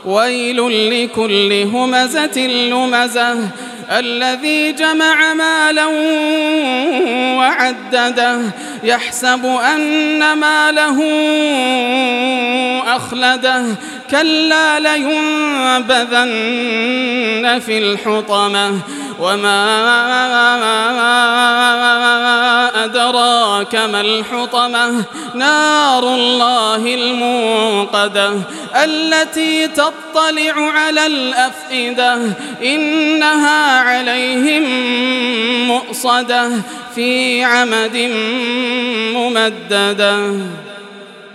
ويل لكل همزة لمزة الذي جمع مالا وعدده يحسب أن ماله أخلده كلا لينبذن في الحطمة وما أدراك ما الحطمة نار الله الموقدة التي تطلع على الأفئدة إنها عليهم مؤصدة في عمد ممددة.